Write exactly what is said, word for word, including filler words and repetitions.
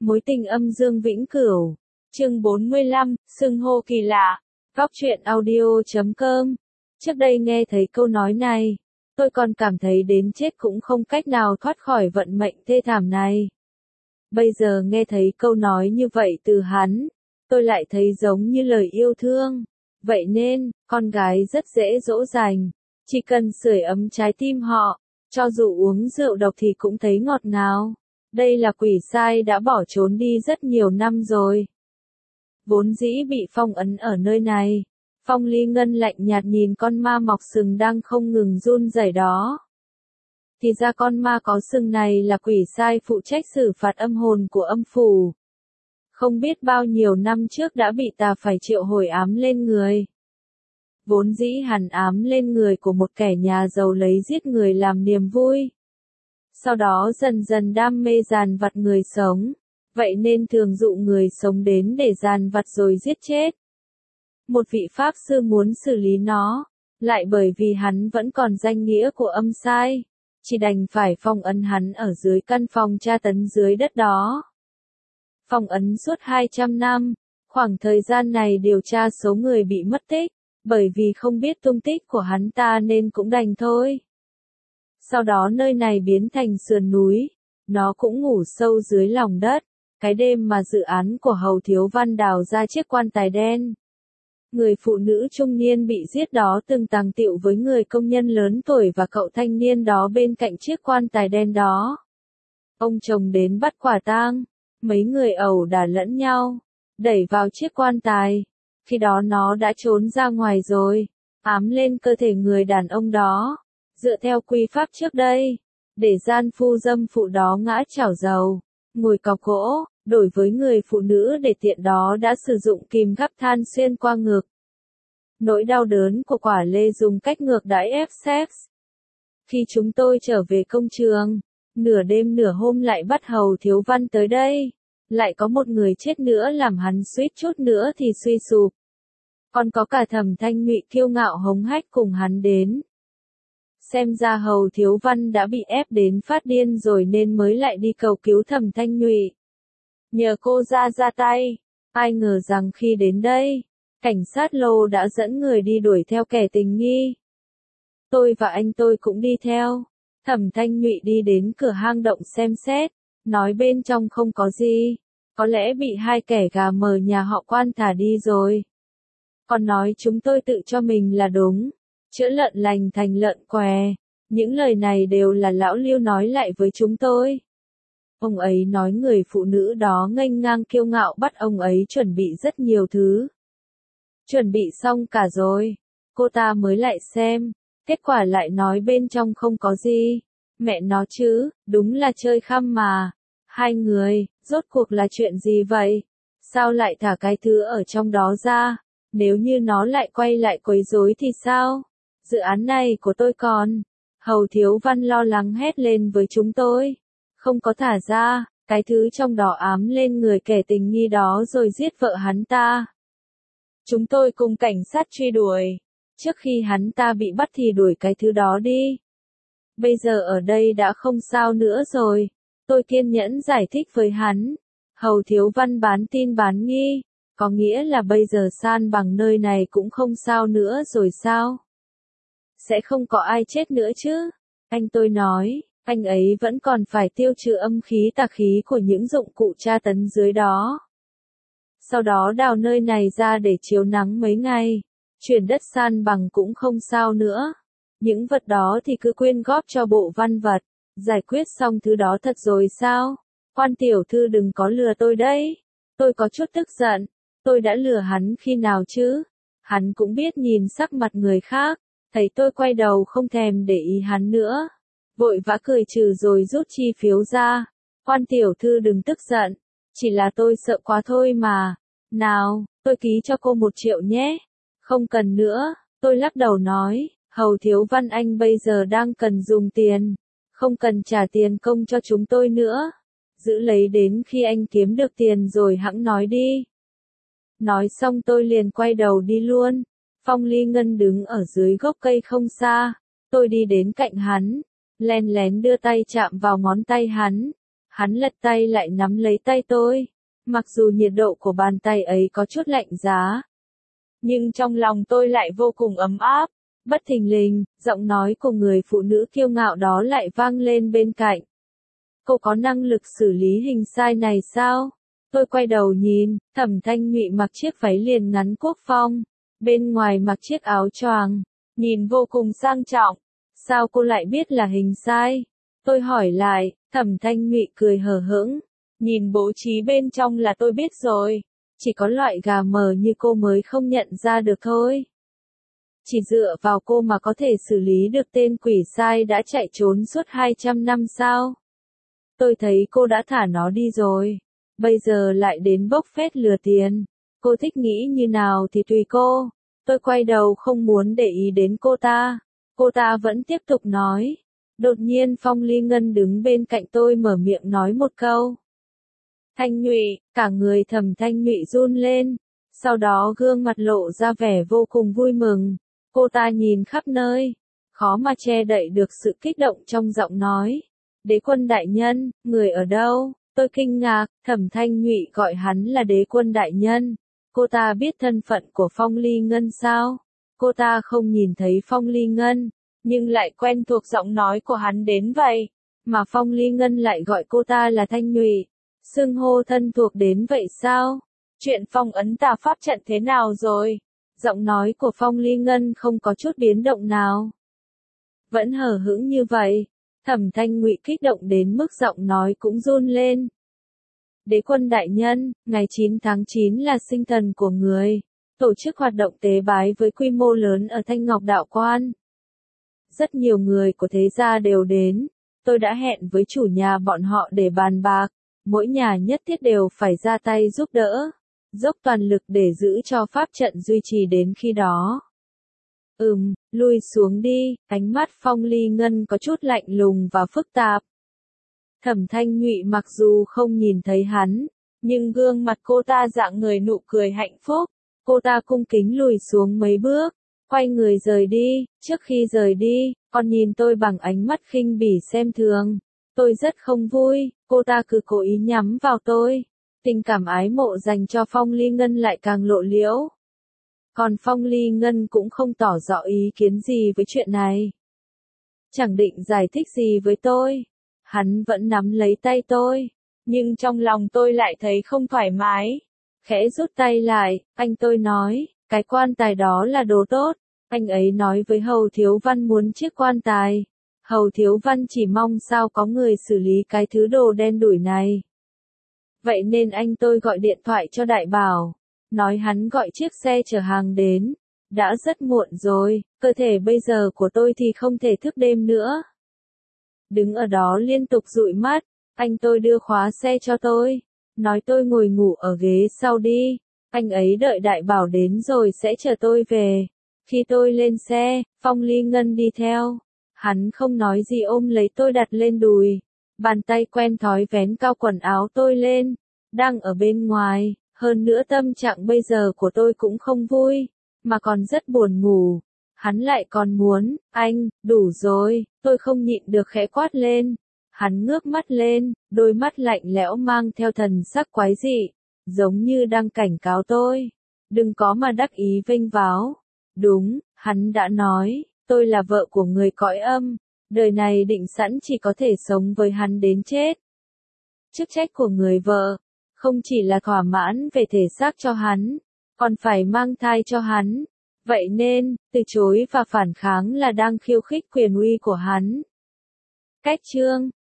Mối tình âm dương vĩnh cửu. Chương bốn mươi lăm, xưng hô kỳ lạ. Góc truyện audio chấm com. Trước đây nghe thấy câu nói này, tôi còn cảm thấy đến chết cũng không cách nào thoát khỏi vận mệnh thê thảm này. Bây giờ nghe thấy câu nói như vậy từ hắn, tôi lại thấy giống như lời yêu thương. Vậy nên, con gái rất dễ dỗ dành, chỉ cần sưởi ấm trái tim họ, cho dù uống rượu độc thì cũng thấy ngọt ngào. Đây là quỷ sai đã bỏ trốn đi rất nhiều năm rồi. Vốn dĩ bị phong ấn ở nơi này, Phong Ly Ngân lạnh nhạt nhìn con ma mọc sừng đang không ngừng run rẩy đó. Thì ra con ma có sừng này là quỷ sai phụ trách xử phạt âm hồn của âm phủ. Không biết bao nhiêu năm trước đã bị tà phải triệu hồi ám lên người. Vốn dĩ hẳn ám lên người của một kẻ nhà giàu lấy giết người làm niềm vui. Sau đó dần dần đam mê giàn vặt người sống, vậy nên thường dụ người sống đến để giàn vặt rồi giết chết. Một vị pháp sư muốn xử lý nó, lại bởi vì hắn vẫn còn danh nghĩa của âm sai, chỉ đành phải phong ấn hắn ở dưới căn phòng tra tấn dưới đất đó. Phong ấn suốt hai trăm năm, khoảng thời gian này điều tra số người bị mất tích, bởi vì không biết tung tích của hắn ta nên cũng đành thôi. Sau đó nơi này biến thành sườn núi, nó cũng ngủ sâu dưới lòng đất, cái đêm mà dự án của Hầu Thiếu Văn đào ra chiếc quan tài đen. Người phụ nữ trung niên bị giết đó từng tàng tiệu với người công nhân lớn tuổi và cậu thanh niên đó bên cạnh chiếc quan tài đen đó. Ông chồng đến bắt quả tang, mấy người ẩu đả lẫn nhau, đẩy vào chiếc quan tài, khi đó nó đã trốn ra ngoài rồi, ám lên cơ thể người đàn ông đó. Dựa theo quy pháp trước đây, để gian phu dâm phụ đó ngã chảo dầu, ngồi cọc gỗ, đổi với người phụ nữ để tiện đó đã sử dụng kìm gắp than xuyên qua ngực. Nỗi đau đớn của quả lê dùng cách ngược đãi ép sex. Khi chúng tôi trở về công trường, nửa đêm nửa hôm lại bắt Hầu Thiếu Văn tới đây, lại có một người chết nữa làm hắn suýt chút nữa thì suy sụp. Còn có cả Thẩm Thanh Nhụy kiêu ngạo hống hách cùng hắn đến. Xem ra Hầu Thiếu Văn đã bị ép đến phát điên rồi nên mới lại đi cầu cứu Thẩm Thanh Nhụy. Nhờ cô ra ra tay, ai ngờ rằng khi đến đây, cảnh sát Lô đã dẫn người đi đuổi theo kẻ tình nghi. Tôi và anh tôi cũng đi theo. Thẩm Thanh Nhụy đi đến cửa hang động xem xét, nói bên trong không có gì, có lẽ bị hai kẻ gà mờ nhà họ Quan thả đi rồi. Còn nói chúng tôi tự cho mình là đúng. Chữa lợn lành thành lợn què, những lời này đều là lão Lưu nói lại với chúng tôi. Ông ấy nói người phụ nữ đó nghênh ngang kiêu ngạo bắt ông ấy chuẩn bị rất nhiều thứ. Chuẩn bị xong cả rồi, cô ta mới lại xem, kết quả lại nói bên trong không có gì. Mẹ nó chứ, đúng là chơi khăm mà. Hai người, rốt cuộc là chuyện gì vậy? Sao lại thả cái thứ ở trong đó ra? Nếu như nó lại quay lại quấy rối thì sao? Dự án này của tôi còn. Hầu Thiếu Văn lo lắng hét lên với chúng tôi. Không có thả ra, cái thứ trong đó ám lên người kẻ tình nghi đó rồi giết vợ hắn ta. Chúng tôi cùng cảnh sát truy đuổi. Trước khi hắn ta bị bắt thì đuổi cái thứ đó đi. Bây giờ ở đây đã không sao nữa rồi. Tôi kiên nhẫn giải thích với hắn. Hầu Thiếu Văn bán tin bán nghi. Có nghĩa là bây giờ san bằng nơi này cũng không sao nữa rồi sao? Sẽ không có ai chết nữa chứ? Anh tôi nói, anh ấy vẫn còn phải tiêu trừ âm khí tà khí của những dụng cụ tra tấn dưới đó. Sau đó đào nơi này ra để chiếu nắng mấy ngày, chuyển đất san bằng cũng không sao nữa. Những vật đó thì cứ quyên góp cho bộ văn vật, giải quyết xong thứ đó thật rồi sao? Quan tiểu thư đừng có lừa tôi đấy. Tôi có chút tức giận, tôi đã lừa hắn khi nào chứ? Hắn cũng biết nhìn sắc mặt người khác. Thấy tôi quay đầu không thèm để ý hắn nữa, vội vã cười trừ rồi rút chi phiếu ra. Quan tiểu thư đừng tức giận, chỉ là tôi sợ quá thôi mà. Nào, tôi ký cho cô một triệu nhé. Không cần nữa, tôi lắc đầu nói, Hầu Thiếu Văn anh bây giờ đang cần dùng tiền, không cần trả tiền công cho chúng tôi nữa. Giữ lấy đến khi anh kiếm được tiền rồi hẵng nói đi. Nói xong tôi liền quay đầu đi luôn. Phong Ly Ngân đứng ở dưới gốc cây không xa, tôi đi đến cạnh hắn, len lén đưa tay chạm vào ngón tay hắn. Hắn lật tay lại nắm lấy tay tôi. Mặc dù nhiệt độ của bàn tay ấy có chút lạnh giá, nhưng trong lòng tôi lại vô cùng ấm áp. Bất thình lình, giọng nói của người phụ nữ kiêu ngạo đó lại vang lên bên cạnh. Cô có năng lực xử lý hình sai này sao? Tôi quay đầu nhìn, Thẩm Thanh Nhụy mặc chiếc váy liền ngắn quốc phong, bên ngoài mặc chiếc áo choàng, nhìn vô cùng sang trọng. Sao cô lại biết là hình sai? Tôi hỏi lại. Thẩm Thanh Nhụy cười hờ hững. Nhìn bố trí bên trong là tôi biết rồi. Chỉ có loại gà mờ như cô mới không nhận ra được thôi. Chỉ dựa vào cô mà có thể xử lý được tên quỷ sai đã chạy trốn suốt hai trăm năm sao? Tôi thấy cô đã thả nó đi rồi. Bây giờ lại đến bốc phét lừa tiền. Cô thích nghĩ như nào thì tùy cô. Tôi quay đầu không muốn để ý đến cô ta. Cô ta vẫn tiếp tục nói. Đột nhiên Phong Ly Ngân đứng bên cạnh tôi mở miệng nói một câu. Thanh Nhụy, cả người Thẩm Thanh Nhụy run lên. Sau đó gương mặt lộ ra vẻ vô cùng vui mừng. Cô ta nhìn khắp nơi, khó mà che đậy được sự kích động trong giọng nói. Đế quân đại nhân, người ở đâu? Tôi kinh ngạc, Thẩm Thanh Nhụy gọi hắn là đế quân đại nhân. Cô ta biết thân phận của Phong Ly Ngân sao? Cô ta không nhìn thấy Phong Ly Ngân, nhưng lại quen thuộc giọng nói của hắn đến vậy. Mà Phong Ly Ngân lại gọi cô ta là Thanh Nhụy. Xưng hô thân thuộc đến vậy sao? Chuyện phong ấn tà pháp trận thế nào rồi? Giọng nói của Phong Ly Ngân không có chút biến động nào. Vẫn hờ hững như vậy. Thẩm Thanh Nhụy kích động đến mức giọng nói cũng run lên. Đế quân đại nhân, ngày chín tháng chín là sinh thần của người. Tổ chức hoạt động tế bái với quy mô lớn ở Thanh Ngọc Đạo Quan. Rất nhiều người của thế gia đều đến. Tôi đã hẹn với chủ nhà bọn họ để bàn bạc. Mỗi nhà nhất thiết đều phải ra tay giúp đỡ. Dốc toàn lực để giữ cho pháp trận duy trì đến khi đó. Ừm, lui xuống đi, ánh mắt Phong Ly Ngân có chút lạnh lùng và phức tạp. Thẩm Thanh Nhụy mặc dù không nhìn thấy hắn, nhưng gương mặt cô ta dạng người nụ cười hạnh phúc. Cô ta cung kính lùi xuống mấy bước, quay người rời đi. Trước khi rời đi, còn nhìn tôi bằng ánh mắt khinh bỉ xem thường. Tôi rất không vui, cô ta cứ cố ý nhắm vào tôi. Tình cảm ái mộ dành cho Phong Ly Ngân lại càng lộ liễu. Còn Phong Ly Ngân cũng không tỏ rõ ý kiến gì với chuyện này. Chẳng định giải thích gì với tôi. Hắn vẫn nắm lấy tay tôi. Nhưng trong lòng tôi lại thấy không thoải mái. Khẽ rút tay lại, anh tôi nói, cái quan tài đó là đồ tốt. Anh ấy nói với Hầu Thiếu Văn muốn chiếc quan tài. Hầu Thiếu Văn chỉ mong sao có người xử lý cái thứ đồ đen đủi này. Vậy nên anh tôi gọi điện thoại cho Đại Bảo, nói hắn gọi chiếc xe chở hàng đến. Đã rất muộn rồi, cơ thể bây giờ của tôi thì không thể thức đêm nữa. Đứng ở đó liên tục dụi mắt, anh tôi đưa khóa xe cho tôi, nói tôi ngồi ngủ ở ghế sau đi. Anh ấy đợi Đại Bảo đến rồi sẽ chở tôi về. Khi tôi lên xe, Phong Ly Ngân đi theo. Hắn không nói gì ôm lấy tôi đặt lên đùi. Bàn tay quen thói vén cao quần áo tôi lên. Đang ở bên ngoài, hơn nữa tâm trạng bây giờ của tôi cũng không vui, mà còn rất buồn ngủ. Hắn lại còn muốn, anh, đủ rồi, tôi không nhịn được khẽ quát lên. Hắn ngước mắt lên, đôi mắt lạnh lẽo mang theo thần sắc quái dị, giống như đang cảnh cáo tôi. Đừng có mà đắc ý vênh váo. Đúng, hắn đã nói, tôi là vợ của người cõi âm. Đời này định sẵn chỉ có thể sống với hắn đến chết. Chức trách của người vợ, không chỉ là thỏa mãn về thể xác cho hắn, còn phải mang thai cho hắn. Vậy nên, từ chối và phản kháng là đang khiêu khích quyền uy của hắn. Cách chương